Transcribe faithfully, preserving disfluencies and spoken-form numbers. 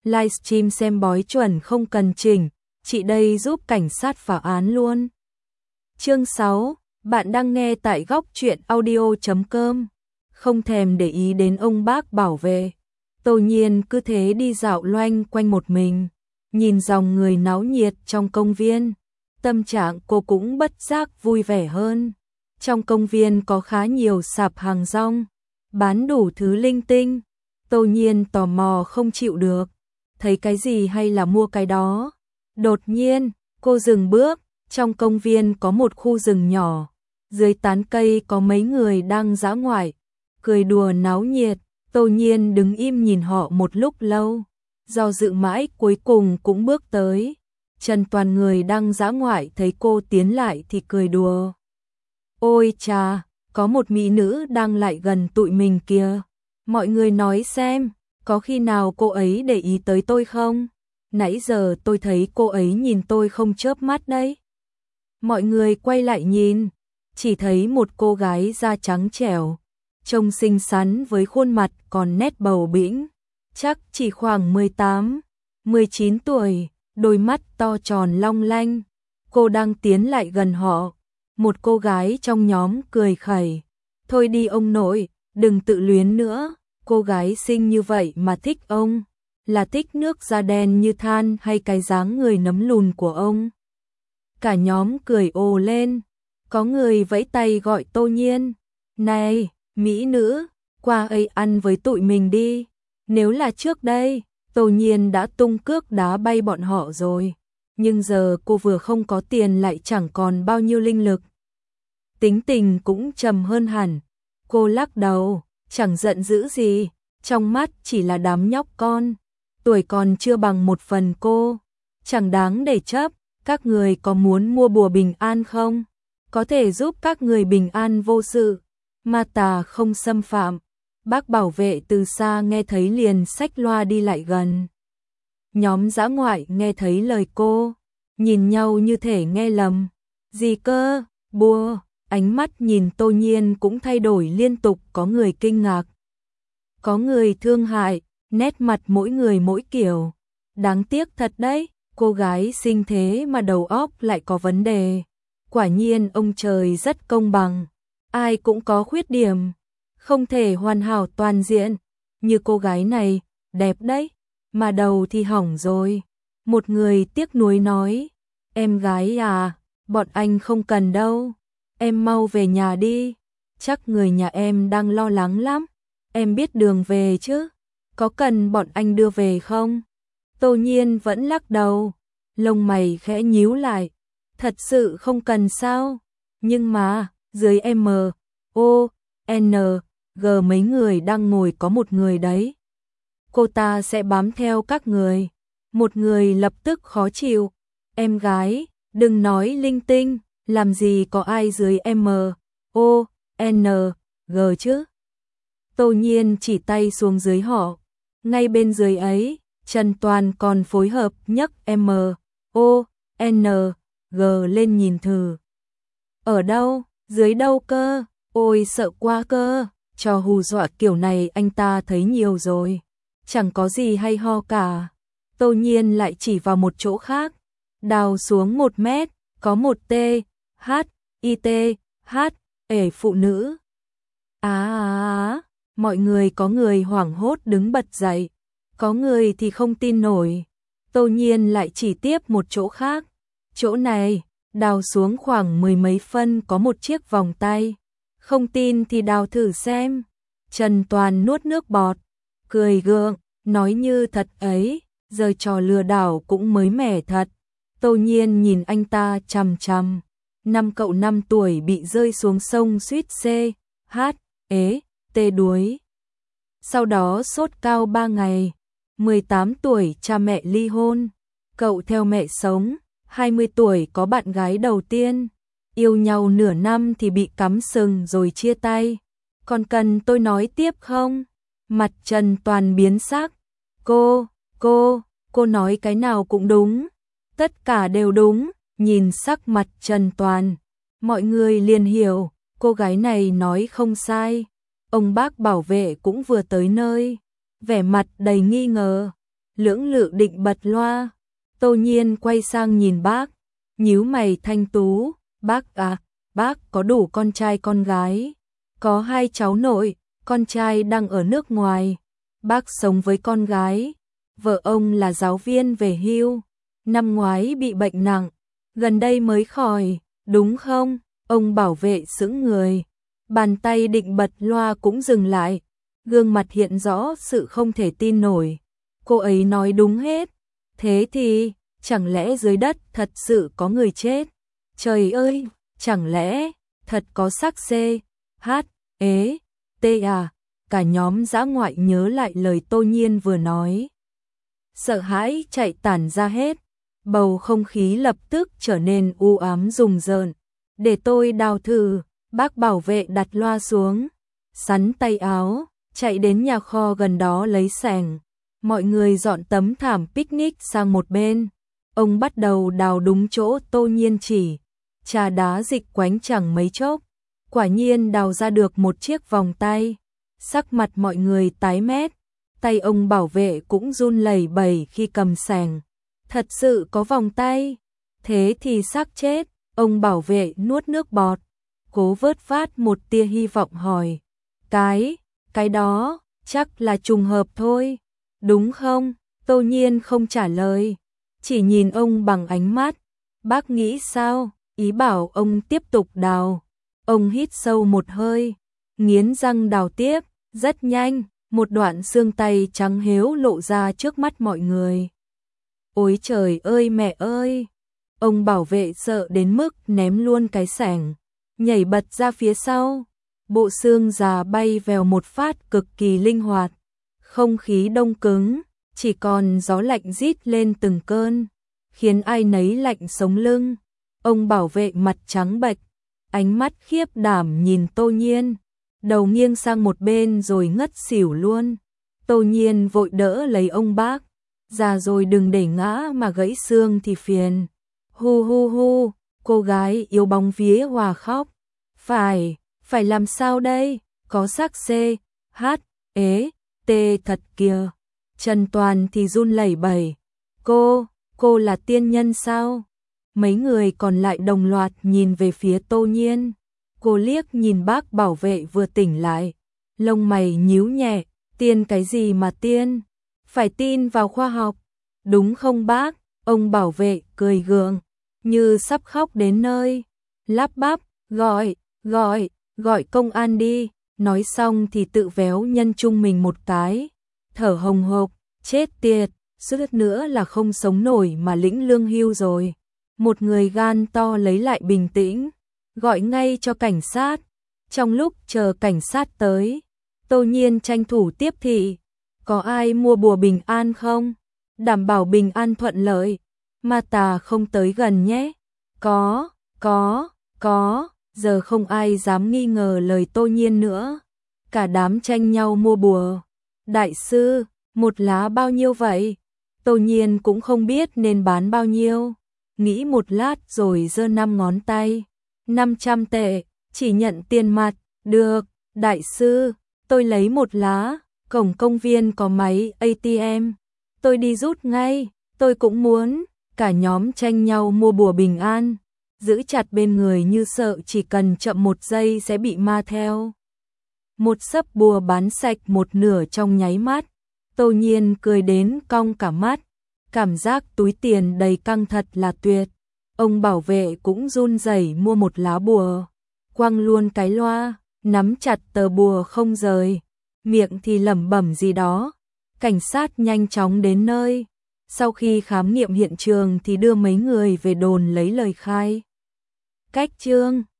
livestream xem bói chuẩn không cần chỉnh, chị đây giúp cảnh sát phá án luôn. Chương sáu, bạn đang nghe tại góc truyện audio chấm com. Không thèm để ý đến ông bác bảo vệ, Tô Nhiên cứ thế đi dạo loanh quanh một mình, nhìn dòng người náo nhiệt trong công viên, tâm trạng cô cũng bất giác vui vẻ hơn. Trong công viên có khá nhiều sạp hàng rong, bán đủ thứ linh tinh. Tô Nhiên tò mò không chịu được, thấy cái gì hay là mua cái đó. Đột nhiên, cô dừng bước, trong công viên có một khu rừng nhỏ, dưới tán cây có mấy người đang dã ngoại, cười đùa náo nhiệt. Tô Nhiên đứng im nhìn họ một lúc lâu, do dự mãi cuối cùng cũng bước tới. Trần Toàn người đang dã ngoại thấy cô tiến lại thì cười đùa. Ôi chà, có một mỹ nữ đang lại gần tụi mình kìa. Mọi người nói xem, có khi nào cô ấy để ý tới tôi không? Nãy giờ tôi thấy cô ấy nhìn tôi không chớp mắt đấy. Mọi người quay lại nhìn, chỉ thấy một cô gái da trắng trẻo, trông xinh xắn với khuôn mặt còn nét bầu bĩnh, chắc chỉ khoảng mười tám, mười chín tuổi, đôi mắt to tròn long lanh. Cô đang tiến lại gần họ. Một cô gái trong nhóm cười khẩy. Thôi đi ông nội, đừng tự luyến nữa, cô gái xinh như vậy mà thích ông, là thích nước da đen như than hay cái dáng người nấm lùn của ông? Cả nhóm cười ồ lên, có người vẫy tay gọi Tô Nhiên. Này, mỹ nữ, qua ấy ăn với tụi mình đi. Nếu là trước đây, Tô Nhiên đã tung cước đá bay bọn họ rồi. Nhưng giờ cô vừa không có tiền lại chẳng còn bao nhiêu linh lực. Tính tình cũng trầm hơn hẳn. Cô lắc đầu, chẳng giận dữ gì, trong mắt chỉ là đám nhóc con. Tuổi còn chưa bằng một phần cô, chẳng đáng để chấp. Các người có muốn mua bùa bình an không? Có thể giúp các người bình an vô sự, ma tà không xâm phạm. Bác bảo vệ từ xa nghe thấy liền xách loa đi lại gần. Nhóm dã ngoại nghe thấy lời cô, nhìn nhau như thể nghe lầm. Gì cơ, bùa? Ánh mắt nhìn Tô Nhiên cũng thay đổi liên tục, có người kinh ngạc, có người thương hại, nét mặt mỗi người mỗi kiểu. Đáng tiếc thật đấy, cô gái xinh thế mà đầu óc lại có vấn đề. Quả nhiên ông trời rất công bằng, ai cũng có khuyết điểm, không thể hoàn hảo toàn diện. Như cô gái này, đẹp đấy, mà đầu thì hỏng rồi. Một người tiếc nuối nói, em gái à, bọn anh không cần đâu, em mau về nhà đi, chắc người nhà em đang lo lắng lắm. Em biết đường về chứ, có cần bọn anh đưa về không? Tô Nhiên vẫn lắc đầu, lông mày khẽ nhíu lại, thật sự không cần sao? Nhưng mà, dưới M, O, N, G mấy người đang ngồi có một người đấy. Cô ta sẽ bám theo các người. Một người lập tức khó chịu, em gái, đừng nói linh tinh, làm gì có ai dưới M, O, N, G chứ? Tô Nhiên chỉ tay xuống dưới họ, ngay bên dưới ấy, Trần Toàn còn phối hợp nhấc M, O, N, G lên nhìn thử. Ở đâu, dưới đâu cơ? Ôi sợ quá cơ, trò hù dọa kiểu này anh ta thấy nhiều rồi, chẳng có gì hay ho cả. Tô Nhiên lại chỉ vào một chỗ khác, đào xuống một mét, có một T, H, I T, H, ể phụ nữ. Á á á, mọi người có người hoảng hốt đứng bật dậy, có người thì không tin nổi. Tô Nhiên lại chỉ tiếp một chỗ khác, chỗ này, đào xuống khoảng mười mấy phân có một chiếc vòng tay. Không tin thì đào thử xem. Trần Toàn nuốt nước bọt, cười gượng, nói như thật ấy, giờ trò lừa đảo cũng mới mẻ thật. Tô Nhiên nhìn anh ta chằm chằm. Năm cậu năm tuổi bị rơi xuống sông suýt C, H, ế, T đuối. Sau đó sốt cao ba ngày. mười tám tuổi cha mẹ ly hôn. Cậu theo mẹ sống. hai mươi tuổi có bạn gái đầu tiên. Yêu nhau nửa năm thì bị cắm sừng rồi chia tay. Còn cần tôi nói tiếp không? Mặt Trần Toàn biến sắc. Cô, cô, cô nói cái nào cũng đúng. Tất cả đều đúng. Nhìn sắc mặt Trần Toàn, mọi người liền hiểu, cô gái này nói không sai. Ông bác bảo vệ cũng vừa tới nơi, vẻ mặt đầy nghi ngờ. lưỡng lự định bật loa. Tô Nhiên quay sang nhìn bác, nhíu mày thanh tú, bác à, bác có đủ con trai con gái? Có hai cháu nội, con trai đang ở nước ngoài, bác sống với con gái. Vợ ông là giáo viên về hưu, năm ngoái bị bệnh nặng, gần đây mới khỏi, đúng không? Ông bảo vệ sững người, bàn tay định bật loa cũng dừng lại, gương mặt hiện rõ sự không thể tin nổi. Cô ấy nói đúng hết, thế thì, chẳng lẽ dưới đất thật sự có người chết? Trời ơi, chẳng lẽ, thật có xác xê, hát, ế, tê à? Cả nhóm dã ngoại nhớ lại lời Tô Nhiên vừa nói. Sợ hãi chạy tản ra hết, bầu không khí lập tức trở nên u ám rùng rợn. Để tôi đào thử, bác bảo vệ đặt loa xuống, sắn tay áo, chạy đến nhà kho gần đó lấy xẻng. Mọi người dọn tấm thảm picnic sang một bên. Ông bắt đầu đào đúng chỗ Tô Nhiên chỉ, trà đá dịch quánh chẳng mấy chốc. Quả nhiên đào ra được một chiếc vòng tay. Sắc mặt mọi người tái mét, tay ông bảo vệ cũng run lẩy bẩy khi cầm xẻng. Thật sự có vòng tay, thế thì xác chết. Ông bảo vệ nuốt nước bọt, cố vớt vát một tia hy vọng hỏi. Cái, cái đó, chắc là trùng hợp thôi, đúng không? Tô Nhiên không trả lời, chỉ nhìn ông bằng ánh mắt. Bác nghĩ sao? Ý bảo ông tiếp tục đào. Ông hít sâu một hơi, nghiến răng đào tiếp, rất nhanh, một đoạn xương tay trắng héo lộ ra trước mắt mọi người. Ôi trời ơi mẹ ơi! Ông bảo vệ sợ đến mức ném luôn cái xẻng, nhảy bật ra phía sau. Bộ xương già bay vèo một phát cực kỳ linh hoạt. Không khí đông cứng, chỉ còn gió lạnh rít lên từng cơn, khiến ai nấy lạnh sống lưng. Ông bảo vệ mặt trắng bệch, ánh mắt khiếp đảm nhìn Tô Nhiên, đầu nghiêng sang một bên rồi ngất xỉu luôn. Tô Nhiên vội đỡ lấy ông bác, già rồi đừng để ngã mà gãy xương thì phiền. Hu hu hu, cô gái yếu bóng vía hòa khóc. Phải, phải làm sao đây? Có xác xê, hát, ế, tê thật kìa. Trần Toàn thì run lẩy bẩy. Cô, cô là tiên nhân sao? Mấy người còn lại đồng loạt nhìn về phía Tô Nhiên. Cô liếc nhìn bác bảo vệ vừa tỉnh lại, lông mày nhíu nhẹ. Tiên cái gì mà tiên? Phải tin vào khoa học, đúng không bác? Ông bảo vệ cười gượng, như sắp khóc đến nơi, lắp bắp, gọi, gọi, gọi công an đi. Nói xong thì tự véo nhân trung mình một cái, thở hồng hộc, chết tiệt, suýt nữa là không sống nổi mà lĩnh lương hưu rồi. Một người gan to lấy lại bình tĩnh, gọi ngay cho cảnh sát. Trong lúc chờ cảnh sát tới, Tô Nhiên tranh thủ tiếp thị. Có ai mua bùa bình an không? Đảm bảo bình an thuận lợi, ma tà không tới gần nhé. Có, có, có. Giờ không ai dám nghi ngờ lời Tô Nhiên nữa. Cả đám tranh nhau mua bùa. Đại sư, một lá bao nhiêu vậy? Tô Nhiên cũng không biết nên bán bao nhiêu. Nghĩ một lát rồi giơ năm ngón tay. năm trăm tệ, chỉ nhận tiền mặt. Được, đại sư, tôi lấy một lá. Cổng công viên có máy a tê em. Tôi đi rút ngay, tôi cũng muốn. Cả nhóm tranh nhau mua bùa bình an, giữ chặt bên người như sợ chỉ cần chậm một giây sẽ bị ma theo. Một sấp bùa bán sạch một nửa trong nháy mắt. Tô Nhiên cười đến cong cả mắt. Cảm giác túi tiền đầy căng thật là tuyệt. Ông bảo vệ cũng run rẩy mua một lá bùa, quăng luôn cái loa, nắm chặt tờ bùa không rời, miệng thì lẩm bẩm gì đó. Cảnh sát nhanh chóng đến nơi. Sau khi khám nghiệm hiện trường thì đưa mấy người về đồn lấy lời khai. Cách chương